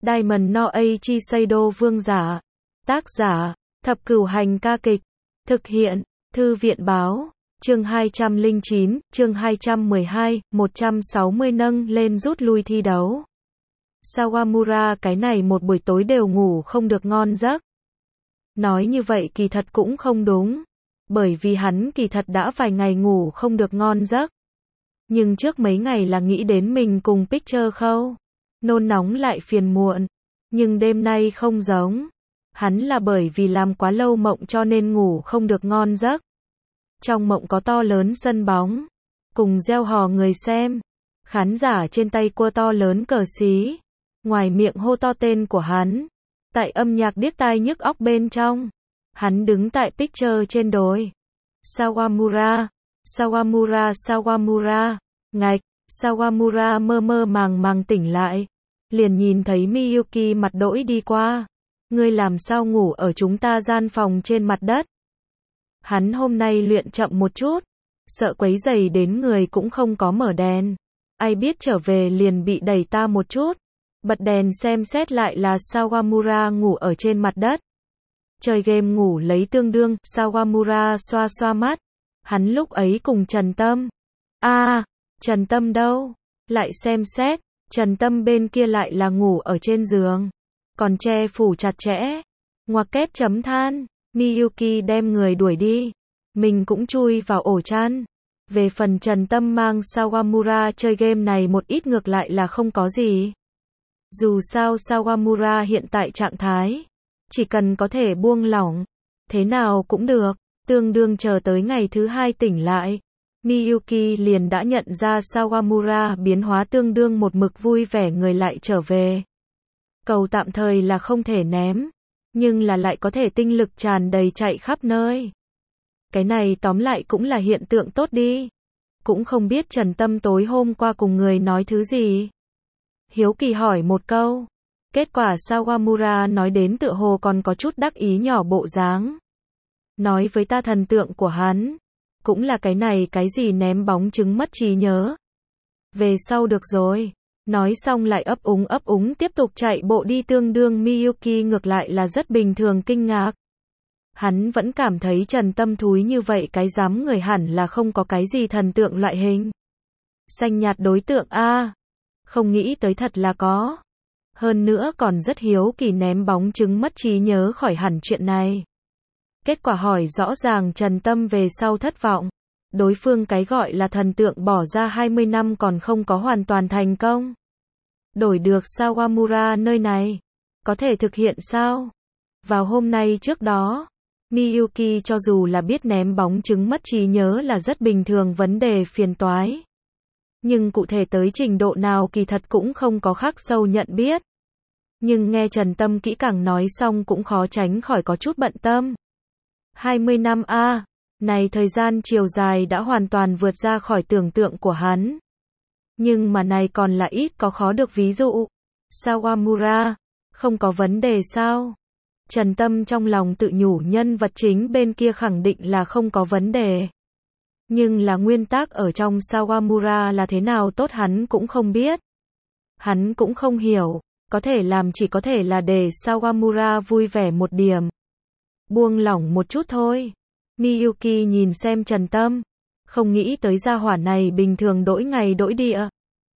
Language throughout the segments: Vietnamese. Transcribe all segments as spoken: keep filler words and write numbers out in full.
Diamond no Eiichi Seido vương giả. Tác giả, Thập Cửu Hành ca kịch. Thực hiện, Thư viện báo. Chương hai trăm lẻ chín, chương hai trăm mười hai, một trăm sáu mươi nâng lên rút lui thi đấu. Sawamura cái này một buổi tối đều ngủ không được ngon giấc. Nói như vậy kỳ thật cũng không đúng. Bởi vì hắn kỳ thật đã vài ngày ngủ không được ngon giấc. Nhưng trước mấy ngày là nghĩ đến mình cùng Picture Khâu. Nôn nóng lại phiền muộn. Nhưng đêm nay không giống. Hắn là bởi vì làm quá lâu mộng cho nên ngủ không được ngon giấc. Trong mộng có to lớn sân bóng. Cùng reo hò người xem. Khán giả trên tay cua to lớn cờ xí. Ngoài miệng hô to tên của hắn. Tại âm nhạc điếc tai nhức óc bên trong. Hắn đứng tại Picture trên đồi. Sawamura, Sawamura, Sawamura. Ngạch, Sawamura mơ mơ màng màng tỉnh lại. Liền nhìn thấy Miyuki mặt đỗi đi qua. Ngươi làm sao ngủ ở chúng ta gian phòng trên mặt đất? Hắn hôm nay luyện chậm một chút. Sợ quấy rầy đến người cũng không có mở đèn. Ai biết trở về liền bị đẩy ta một chút. Bật đèn xem xét lại là Sawamura ngủ ở trên mặt đất. Chơi game ngủ lấy tương đương, Sawamura xoa xoa mắt. Hắn lúc ấy cùng Trần Tâm. A, à, Trần Tâm đâu? Lại xem xét, Trần Tâm bên kia lại là ngủ ở trên giường. Còn che phủ chặt chẽ. Ngoặc kép chấm than, Miyuki đem người đuổi đi. Mình cũng chui vào ổ chăn. Về phần Trần Tâm mang Sawamura chơi game này một ít ngược lại là không có gì. Dù sao Sawamura hiện tại trạng thái. Chỉ cần có thể buông lỏng. Thế nào cũng được. Tương đương chờ tới ngày thứ hai tỉnh lại. Miyuki liền đã nhận ra Sawamura biến hóa tương đương một mực vui vẻ người lại trở về. Cầu tạm thời là không thể ném. Nhưng là lại có thể tinh lực tràn đầy chạy khắp nơi. Cái này tóm lại cũng là hiện tượng tốt đi. Cũng không biết Trần Tâm tối hôm qua cùng người nói thứ gì. Hiếu kỳ hỏi một câu. Kết quả Sawamura nói đến tựa hồ còn có chút đắc ý nhỏ bộ dáng. Nói với ta thần tượng của hắn. Cũng là cái này cái gì ném bóng trứng mất trí nhớ. Về sau được rồi. Nói xong lại ấp úng ấp úng tiếp tục chạy bộ đi tương đương Miyuki ngược lại là rất bình thường kinh ngạc. Hắn vẫn cảm thấy Trần Tâm thúi như vậy cái dám người hẳn là không có cái gì thần tượng loại hình. Xanh nhạt đối tượng A. Không nghĩ tới thật là có. Hơn nữa còn rất hiếu kỳ ném bóng trứng mất trí nhớ khỏi hẳn chuyện này. Kết quả hỏi rõ ràng Trần Tâm về sau thất vọng. Đối phương cái gọi là thần tượng bỏ ra hai mươi năm còn không có hoàn toàn thành công. Đổi được Sawamura nơi này. Có thể thực hiện sao? Vào hôm nay trước đó, Miyuki cho dù là biết ném bóng trứng mất trí nhớ là rất bình thường vấn đề phiền toái. Nhưng cụ thể tới trình độ nào kỳ thật cũng không có khắc sâu nhận biết. Nhưng nghe Trần Tâm kỹ càng nói xong cũng khó tránh khỏi có chút bận tâm. hai mươi năm a, à, này thời gian chiều dài đã hoàn toàn vượt ra khỏi tưởng tượng của hắn. Nhưng mà này còn là ít có khó được ví dụ. Sawamura, không có vấn đề sao? Trần Tâm trong lòng tự nhủ nhân vật chính bên kia khẳng định là không có vấn đề. Nhưng là nguyên tắc ở trong Sawamura là thế nào tốt hắn cũng không biết. Hắn cũng không hiểu, có thể làm chỉ có thể là để Sawamura vui vẻ một điểm. Buông lỏng một chút thôi. Miyuki nhìn xem Trần Tâm. Không nghĩ tới gia hỏa này bình thường đổi ngày đổi địa.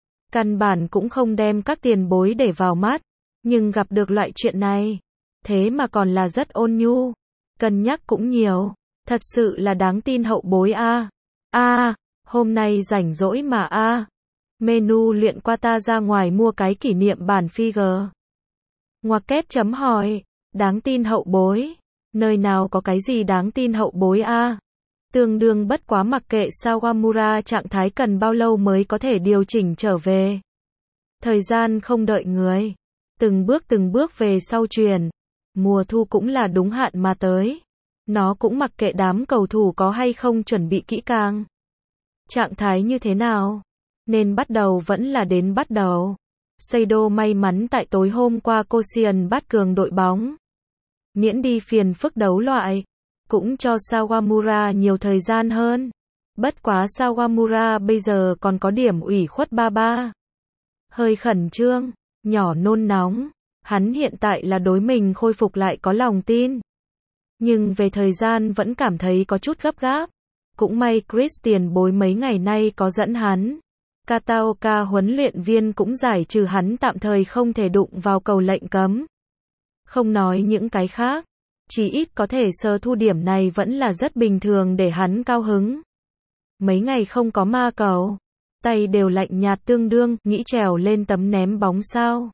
Căn bản cũng không đem các tiền bối để vào mắt. Nhưng gặp được loại chuyện này. Thế mà còn là rất ôn nhu. Cân nhắc cũng nhiều. Thật sự là đáng tin hậu bối a. A, à, hôm nay rảnh rỗi mà a. À. Menu luyện qua ta ra ngoài mua cái kỷ niệm bản figure. Ngoặc kép chấm hỏi. Đáng tin hậu bối. Nơi nào có cái gì đáng tin hậu bối a? À? Tương đương bất quá mặc kệ Sawamura trạng thái cần bao lâu mới có thể điều chỉnh trở về. Thời gian không đợi người. Từng bước từng bước về sau truyền. Mùa thu cũng là đúng hạn mà tới. Nó cũng mặc kệ đám cầu thủ có hay không chuẩn bị kỹ càng. Trạng thái như thế nào? Nên bắt đầu vẫn là đến bắt đầu. Seido may mắn tại tối hôm qua Koshien bắt cường đội bóng. Miễn đi phiền phức đấu loại. Cũng cho Sawamura nhiều thời gian hơn. Bất quá Sawamura bây giờ còn có điểm ủy khuất ba ba. Hơi khẩn trương, nhỏ nôn nóng. Hắn hiện tại là đối mình khôi phục lại có lòng tin. Nhưng về thời gian vẫn cảm thấy có chút gấp gáp. Cũng may Chris tiền bối mấy ngày nay có dẫn hắn. Kataoka huấn luyện viên cũng giải trừ hắn tạm thời không thể đụng vào cầu lệnh cấm. Không nói những cái khác, chỉ ít có thể sơ thu điểm này vẫn là rất bình thường để hắn cao hứng. Mấy ngày không có ma cầu, tay đều lạnh nhạt tương đương, nghĩ trèo lên tấm ném bóng sao.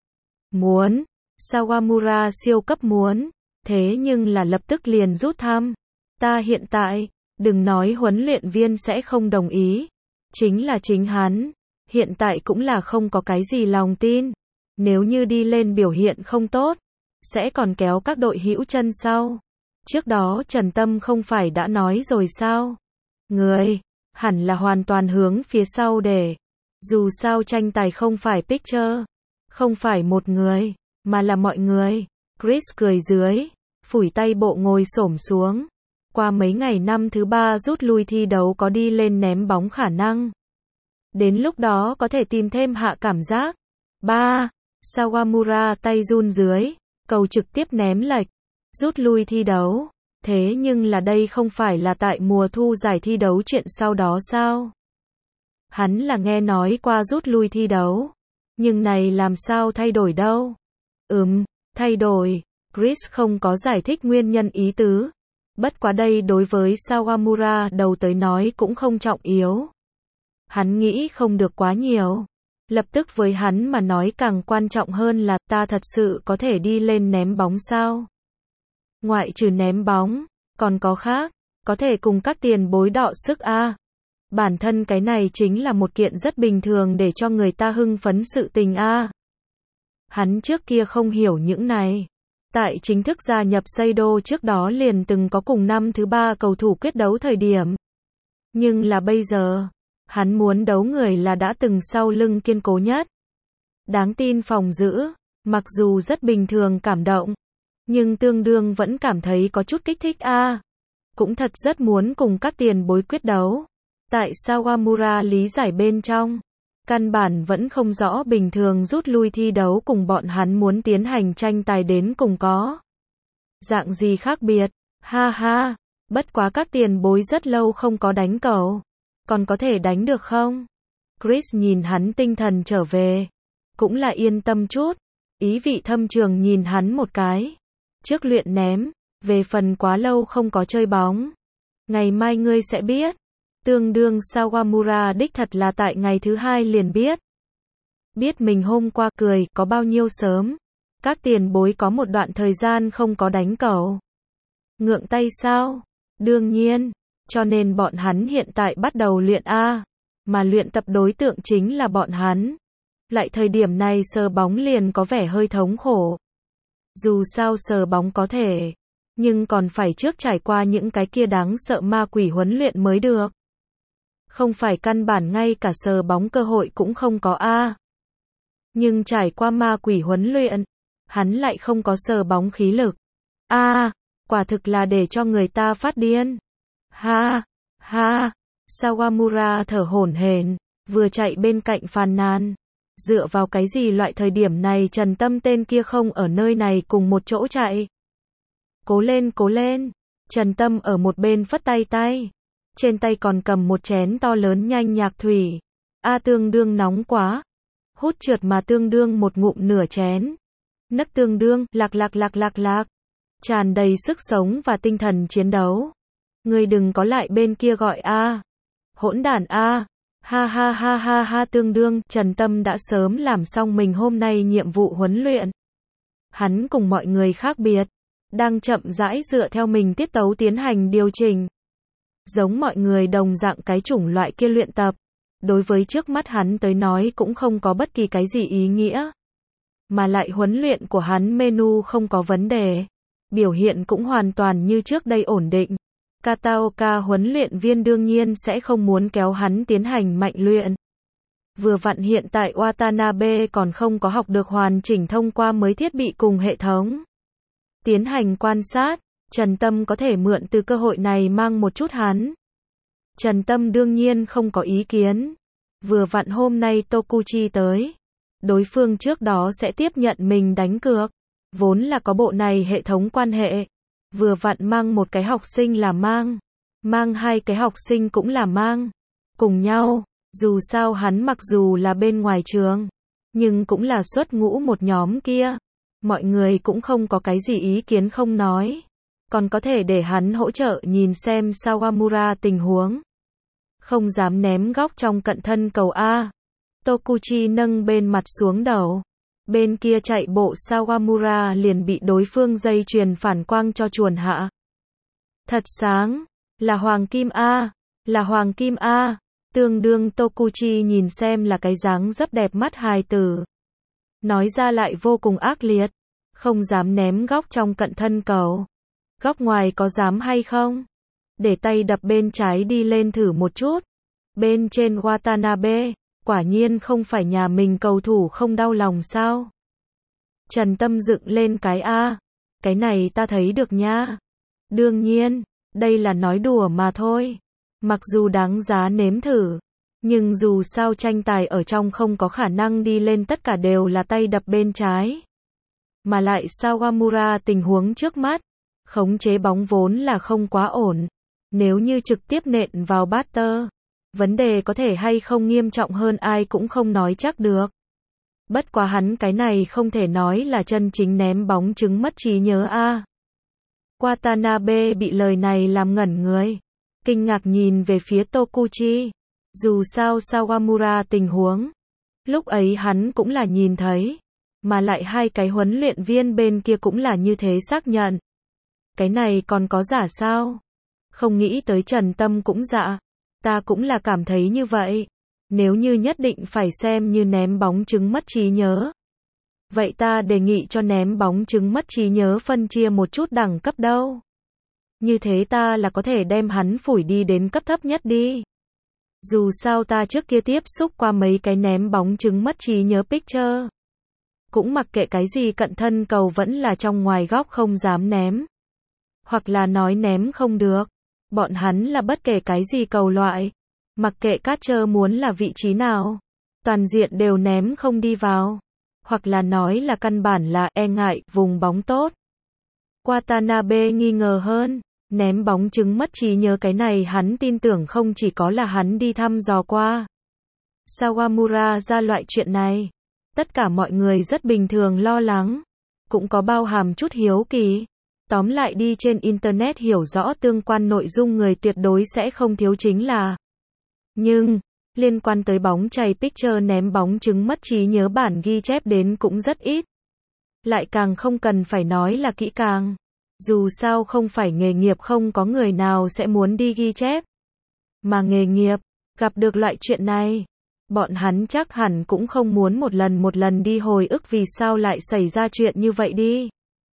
Muốn, Sawamura siêu cấp muốn, thế nhưng là lập tức liền rút thăm. Ta hiện tại, đừng nói huấn luyện viên sẽ không đồng ý, chính là chính hắn, hiện tại cũng là không có cái gì lòng tin. Nếu như đi lên biểu hiện không tốt, sẽ còn kéo các đội hữu chân sau. Trước đó Trần Tâm không phải đã nói rồi sao? Người, hẳn là hoàn toàn hướng phía sau để. Dù sao tranh tài không phải picture, không phải một người, mà là mọi người. Chris cười dưới, phủi tay bộ ngồi xổm xuống. Qua mấy ngày năm thứ ba rút lui thi đấu có đi lên ném bóng khả năng. Đến lúc đó có thể tìm thêm hạ cảm giác. ba. Sawamura tay run dưới, cầu trực tiếp ném lệch, rút lui thi đấu. Thế nhưng là đây không phải là tại mùa thu giải thi đấu chuyện sau đó sao? Hắn là nghe nói qua rút lui thi đấu. Nhưng này làm sao thay đổi đâu? Ừm, thay đổi. Chris không có giải thích nguyên nhân ý tứ. Bất quá đây đối với Sawamura đầu tới nói cũng không trọng yếu. Hắn nghĩ không được quá nhiều. Lập tức với hắn mà nói càng quan trọng hơn là ta thật sự có thể đi lên ném bóng sao? Ngoại trừ ném bóng, còn có khác, có thể cùng các tiền bối đọ sức a. À. Bản thân cái này chính là một kiện rất bình thường để cho người ta hưng phấn sự tình a. À. Hắn trước kia không hiểu những này. Tại chính thức gia nhập Seido trước đó liền từng có cùng năm thứ ba cầu thủ quyết đấu thời điểm. Nhưng là bây giờ, hắn muốn đấu người là đã từng sau lưng kiên cố nhất. Đáng tin phòng giữ, mặc dù rất bình thường cảm động, nhưng tương đương vẫn cảm thấy có chút kích thích a. À. Cũng thật rất muốn cùng các tiền bối quyết đấu. Tại Sawamura lý giải bên trong, căn bản vẫn không rõ bình thường rút lui thi đấu cùng bọn hắn muốn tiến hành tranh tài đến cùng có dạng gì khác biệt. Ha ha, bất quá các tiền bối rất lâu không có đánh cầu. Còn có thể đánh được không? Chris nhìn hắn tinh thần trở về. Cũng là yên tâm chút. Ý vị thâm trường nhìn hắn một cái. Trước luyện ném, về phần quá lâu không có chơi bóng. Ngày mai ngươi sẽ biết. Tương đương Sawamura đích thật là tại ngày thứ hai liền biết. Biết mình hôm qua cười có bao nhiêu sớm. Các tiền bối có một đoạn thời gian không có đánh cầu. Ngượng tay sao? Đương nhiên. Cho nên bọn hắn hiện tại bắt đầu luyện A. Mà luyện tập đối tượng chính là bọn hắn. Lại thời điểm này sờ bóng liền có vẻ hơi thống khổ. Dù sao sờ bóng có thể. Nhưng còn phải trước trải qua những cái kia đáng sợ ma quỷ huấn luyện mới được. Không phải căn bản ngay cả sờ bóng cơ hội cũng không có A. Nhưng trải qua ma quỷ huấn luyện, hắn lại không có sờ bóng khí lực. A, quả thực là để cho người ta phát điên. Ha, ha, Sawamura thở hổn hển, vừa chạy bên cạnh phàn nàn. Dựa vào cái gì loại thời điểm này Trần Tâm tên kia không ở nơi này cùng một chỗ chạy. Cố lên cố lên, Trần Tâm ở một bên phất tay tay. Trên tay còn cầm một chén to lớn nhanh nhạc thủy. A tương đương nóng quá. Hút trượt mà tương đương một ngụm nửa chén. Nấc tương đương, lạc lạc lạc lạc lạc. Tràn đầy sức sống và tinh thần chiến đấu. Ngươi đừng có lại bên kia gọi a. Hỗn đản a. Ha ha ha ha ha tương đương, Trần Tâm đã sớm làm xong mình hôm nay nhiệm vụ huấn luyện. Hắn cùng mọi người khác biệt. Đang chậm rãi dựa theo mình tiết tấu tiến hành điều chỉnh. Giống mọi người đồng dạng cái chủng loại kia luyện tập. Đối với trước mắt hắn tới nói cũng không có bất kỳ cái gì ý nghĩa. Mà lại huấn luyện của hắn menu không có vấn đề. Biểu hiện cũng hoàn toàn như trước đây ổn định. Kataoka huấn luyện viên đương nhiên sẽ không muốn kéo hắn tiến hành mạnh luyện. Vừa vặn hiện tại Watanabe còn không có học được hoàn chỉnh thông qua mới thiết bị cùng hệ thống. Tiến hành quan sát, Trần Tâm có thể mượn từ cơ hội này mang một chút hắn. Trần Tâm đương nhiên không có ý kiến. Vừa vặn hôm nay Tokuchi tới. đối phương trước đó sẽ tiếp nhận mình đánh cược. Vốn là có bộ này hệ thống quan hệ. Vừa vặn mang một cái học sinh là mang. Mang hai cái học sinh cũng là mang. Cùng nhau, dù sao hắn mặc dù là bên ngoài trường, nhưng cũng là xuất ngũ một nhóm kia. Mọi người cũng không có cái gì ý kiến không nói. Còn có thể để hắn hỗ trợ nhìn xem Sawamura tình huống. Không dám ném góc trong cận thân cầu A. Tokuchi nâng bên mặt xuống đầu. Bên kia chạy bộ Sawamura liền bị đối phương dây chuyền phản quang cho chuồn hạ. Thật sáng. Là hoàng kim A. Là hoàng kim A. Tương đương Tokuchi nhìn xem là cái dáng rất đẹp mắt hài tử. Nói ra lại vô cùng ác liệt. Không dám ném góc trong cận thân cầu. Góc ngoài có dám hay không? Để tay đập bên trái đi lên thử một chút. Bên trên Watanabe, quả nhiên không phải nhà mình cầu thủ không đau lòng sao? Trần Tâm dựng lên cái A. Cái này ta thấy được nha. Đương nhiên, đây là nói đùa mà thôi. Mặc dù đáng giá nếm thử, nhưng dù sao tranh tài ở trong không có khả năng đi lên tất cả đều là tay đập bên trái. Mà lại Sawamura tình huống trước mắt, khống chế bóng vốn là không quá ổn. Nếu như trực tiếp nện vào batter, vấn đề có thể hay không nghiêm trọng hơn ai cũng không nói chắc được. Bất quá hắn cái này không thể nói là chân chính ném bóng chứng mất trí nhớ a. Watanabe bị lời này làm ngẩn người. Kinh ngạc nhìn về phía Tokuchi. Dù sao Sawamura tình huống, lúc ấy hắn cũng là nhìn thấy. Mà lại hai cái huấn luyện viên bên kia cũng là như thế xác nhận. Cái này còn có giả sao? Không nghĩ tới Trần Tâm cũng dạ. Ta cũng là cảm thấy như vậy. Nếu như nhất định phải xem như ném bóng chứng mất trí nhớ. Vậy ta đề nghị cho ném bóng chứng mất trí nhớ phân chia một chút đẳng cấp đâu. Như thế ta là có thể đem hắn phủi đi đến cấp thấp nhất đi. Dù sao ta trước kia tiếp xúc qua mấy cái ném bóng chứng mất trí nhớ picture. Cũng mặc kệ cái gì cận thân cầu vẫn là trong ngoài góc không dám ném. Hoặc là nói ném không được. Bọn hắn là bất kể cái gì cầu loại. Mặc kệ catcher muốn là vị trí nào. Toàn diện đều ném không đi vào. Hoặc là nói là căn bản là e ngại vùng bóng tốt. Watanabe nghi ngờ hơn. Ném bóng chứng mất trí nhớ cái này hắn tin tưởng không chỉ có là hắn đi thăm dò qua. Sawamura ra loại chuyện này. Tất cả mọi người rất bình thường lo lắng. Cũng có bao hàm chút hiếu kỳ. Tóm lại đi trên Internet hiểu rõ tương quan nội dung người tuyệt đối sẽ không thiếu chính là. Nhưng, liên quan tới bóng chày picture ném bóng chứng mất trí nhớ bản ghi chép đến cũng rất ít. Lại càng không cần phải nói là kỹ càng. Dù sao không phải nghề nghiệp không có người nào sẽ muốn đi ghi chép. Mà nghề nghiệp, gặp được loại chuyện này. Bọn hắn chắc hẳn cũng không muốn một lần một lần đi hồi ức vì sao lại xảy ra chuyện như vậy đi.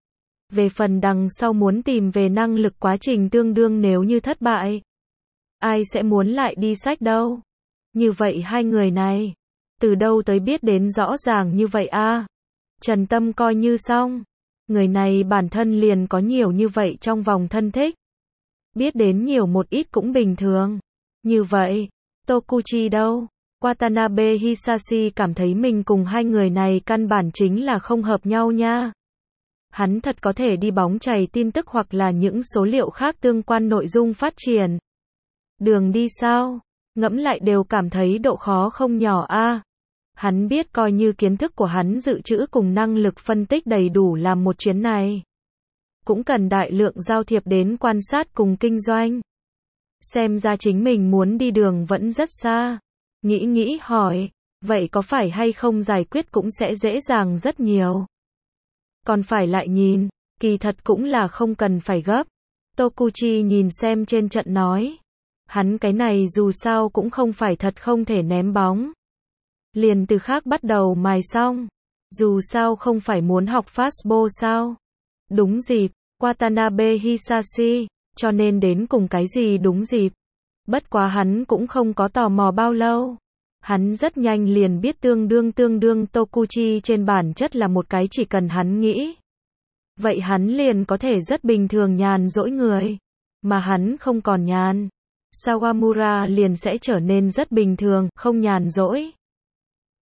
Về phần đằng sau muốn tìm về năng lực quá trình tương đương nếu như thất bại. Ai sẽ muốn lại đi sách đâu. Như vậy hai người này. Từ đâu tới biết đến rõ ràng như vậy a? Trần Tâm coi như xong. Người này bản thân liền có nhiều như vậy trong vòng thân thích. Biết đến nhiều một ít cũng bình thường. Như vậy, Tokuchi đâu? Watanabe Hisashi cảm thấy mình cùng hai người này căn bản chính là không hợp nhau nha. Hắn thật có thể đi bóng chày tin tức hoặc là những số liệu khác tương quan nội dung phát triển. Đường đi sao? Ngẫm lại đều cảm thấy độ khó không nhỏ a. Hắn biết coi như kiến thức của hắn dự trữ cùng năng lực phân tích đầy đủ làm một chuyến này. Cũng cần đại lượng giao thiệp đến quan sát cùng kinh doanh. Xem ra chính mình muốn đi đường vẫn rất xa. Nghĩ nghĩ hỏi, vậy có phải hay không giải quyết cũng sẽ dễ dàng rất nhiều. Còn phải lại nhìn, kỳ thật cũng là không cần phải gấp. Tokuchi nhìn xem trên trận nói. Hắn cái này dù sao cũng không phải thật không thể ném bóng. Liền từ khác bắt đầu mài xong. Dù sao không phải muốn học fastball sao. Đúng dịp, Watanabe Hisashi, cho nên đến cùng cái gì đúng dịp. Bất quá hắn cũng không có tò mò bao lâu. Hắn rất nhanh liền biết tương đương tương đương Tokuchi trên bản chất là một cái chỉ cần hắn nghĩ. Vậy hắn liền có thể rất bình thường nhàn dỗi người. Mà hắn không còn nhàn. Sawamura liền sẽ trở nên rất bình thường, không nhàn dỗi.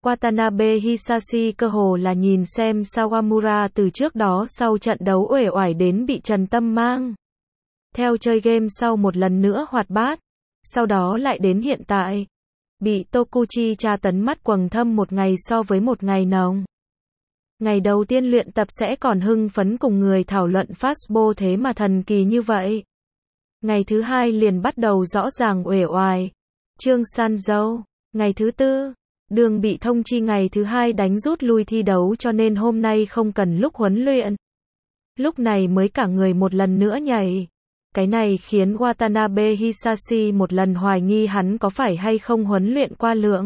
Watanabe Hisashi cơ hồ là nhìn xem Sawamura từ trước đó sau trận đấu uể oải đến bị Trần Tâm mang theo chơi game sau một lần nữa hoạt bát, sau đó lại đến hiện tại, bị Tokuchi tra tấn mắt quầng thâm một ngày so với một ngày nồng. Ngày đầu tiên luyện tập sẽ còn hưng phấn cùng người thảo luận fastball thế mà thần kỳ như vậy. Ngày thứ hai liền bắt đầu rõ ràng uể oải. Trương Sanzou, ngày thứ tư, đường bị thông chi ngày thứ hai đánh rút lui thi đấu cho nên hôm nay không cần lúc huấn luyện. Lúc này mới cả người một lần nữa nhảy. Cái này khiến Watanabe Hisashi một lần hoài nghi hắn có phải hay không huấn luyện qua lượng.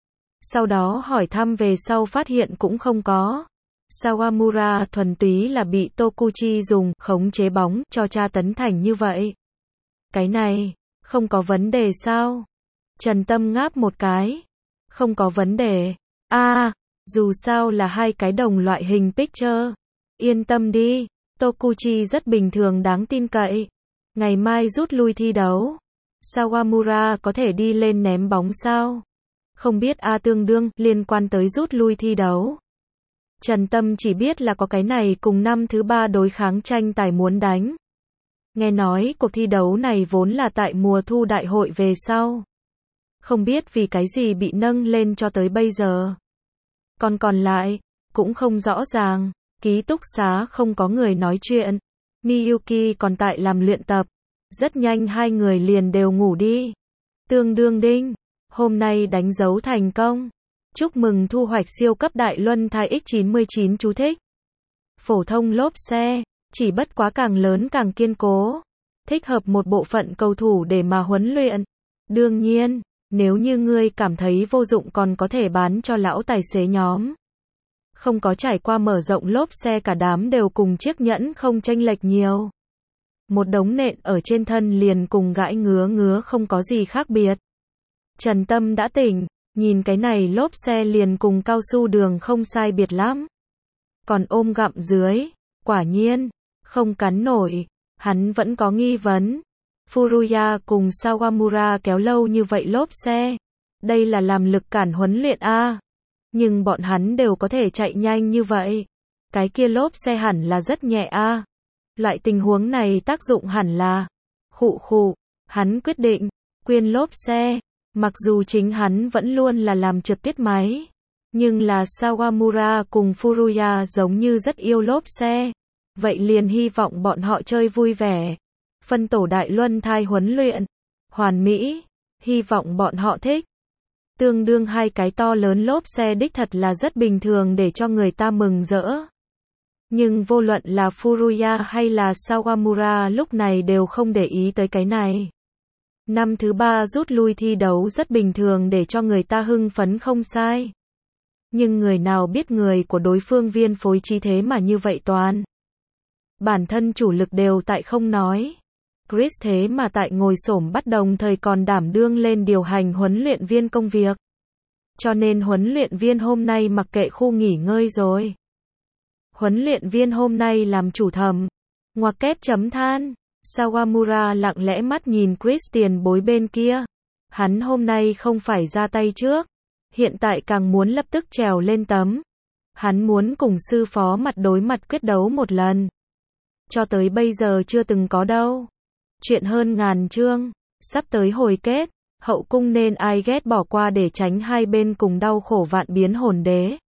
Sau đó hỏi thăm về sau phát hiện cũng không có. Sawamura thuần túy là bị Tokuchi dùng khống chế bóng cho tra tấn thành như vậy. Cái này, không có vấn đề sao? Trần Tâm ngáp một cái. Không có vấn đề. A, à, dù sao là hai cái đồng loại hình picture. Yên tâm đi, Tokuchi rất bình thường đáng tin cậy. Ngày mai rút lui thi đấu. Sawamura có thể đi lên ném bóng sao? Không biết A tương đương liên quan tới rút lui thi đấu. Trần Tâm chỉ biết là có cái này cùng năm thứ ba đối kháng tranh tài muốn đánh. Nghe nói cuộc thi đấu này vốn là tại mùa thu đại hội về sau. Không biết vì cái gì bị nâng lên cho tới bây giờ. Còn còn lại, cũng không rõ ràng, ký túc xá không có người nói chuyện. Miyuki còn tại làm luyện tập. Rất nhanh hai người liền đều ngủ đi. Tương đương đinh, hôm nay đánh dấu thành công. Chúc mừng thu hoạch siêu cấp đại luân thai ích chín mươi chín chú thích. Phổ thông lốp xe, chỉ bất quá càng lớn càng kiên cố. Thích hợp một bộ phận cầu thủ để mà huấn luyện. Đương nhiên, nếu như ngươi cảm thấy vô dụng còn có thể bán cho lão tài xế nhóm. Không có trải qua mở rộng lốp xe cả đám đều cùng chiếc nhẫn không chênh lệch nhiều. Một đống nện ở trên thân liền cùng gãi ngứa ngứa không có gì khác biệt. Trần Tâm đã tỉnh, nhìn cái này lốp xe liền cùng cao su đường không sai biệt lắm. Còn ôm gặm dưới, quả nhiên, không cắn nổi, hắn vẫn có nghi vấn. Furuya cùng Sawamura kéo lâu như vậy lốp xe. Đây là làm lực cản huấn luyện A. Nhưng bọn hắn đều có thể chạy nhanh như vậy. Cái kia lốp xe hẳn là rất nhẹ A. Loại tình huống này tác dụng hẳn là khụ khụ. Hắn quyết định quyên lốp xe. Mặc dù chính hắn vẫn luôn là làm trượt tiết máy. Nhưng là Sawamura cùng Furuya giống như rất yêu lốp xe. Vậy liền hy vọng bọn họ chơi vui vẻ. Phân tổ đại luân thai huấn luyện. Hoàn mỹ. Hy vọng bọn họ thích. Tương đương hai cái to lớn lốp xe đích thật là rất bình thường để cho người ta mừng rỡ. Nhưng vô luận là Furuya hay là Sawamura lúc này đều không để ý tới cái này. Năm thứ ba rút lui thi đấu rất bình thường để cho người ta hưng phấn không sai. Nhưng người nào biết người của đối phương viên phối trí thế mà như vậy toàn. Bản thân chủ lực đều tại không nói. Chris thế mà tại ngồi xổm bắt đồng thời còn đảm đương lên điều hành huấn luyện viên công việc. Cho nên huấn luyện viên hôm nay mặc kệ khu nghỉ ngơi rồi. Huấn luyện viên hôm nay làm chủ thầm. Ngoặc kép chấm than. Sawamura lặng lẽ mắt nhìn Chris tiền bối bên kia. Hắn hôm nay không phải ra tay trước. Hiện tại càng muốn lập tức trèo lên tấm. Hắn muốn cùng sư phó mặt đối mặt quyết đấu một lần. Cho tới bây giờ chưa từng có đâu. Chuyện hơn ngàn chương. Sắp tới hồi kết. Hậu cung nên ai ghét bỏ qua để tránh hai bên cùng đau khổ vạn biến hồn đế.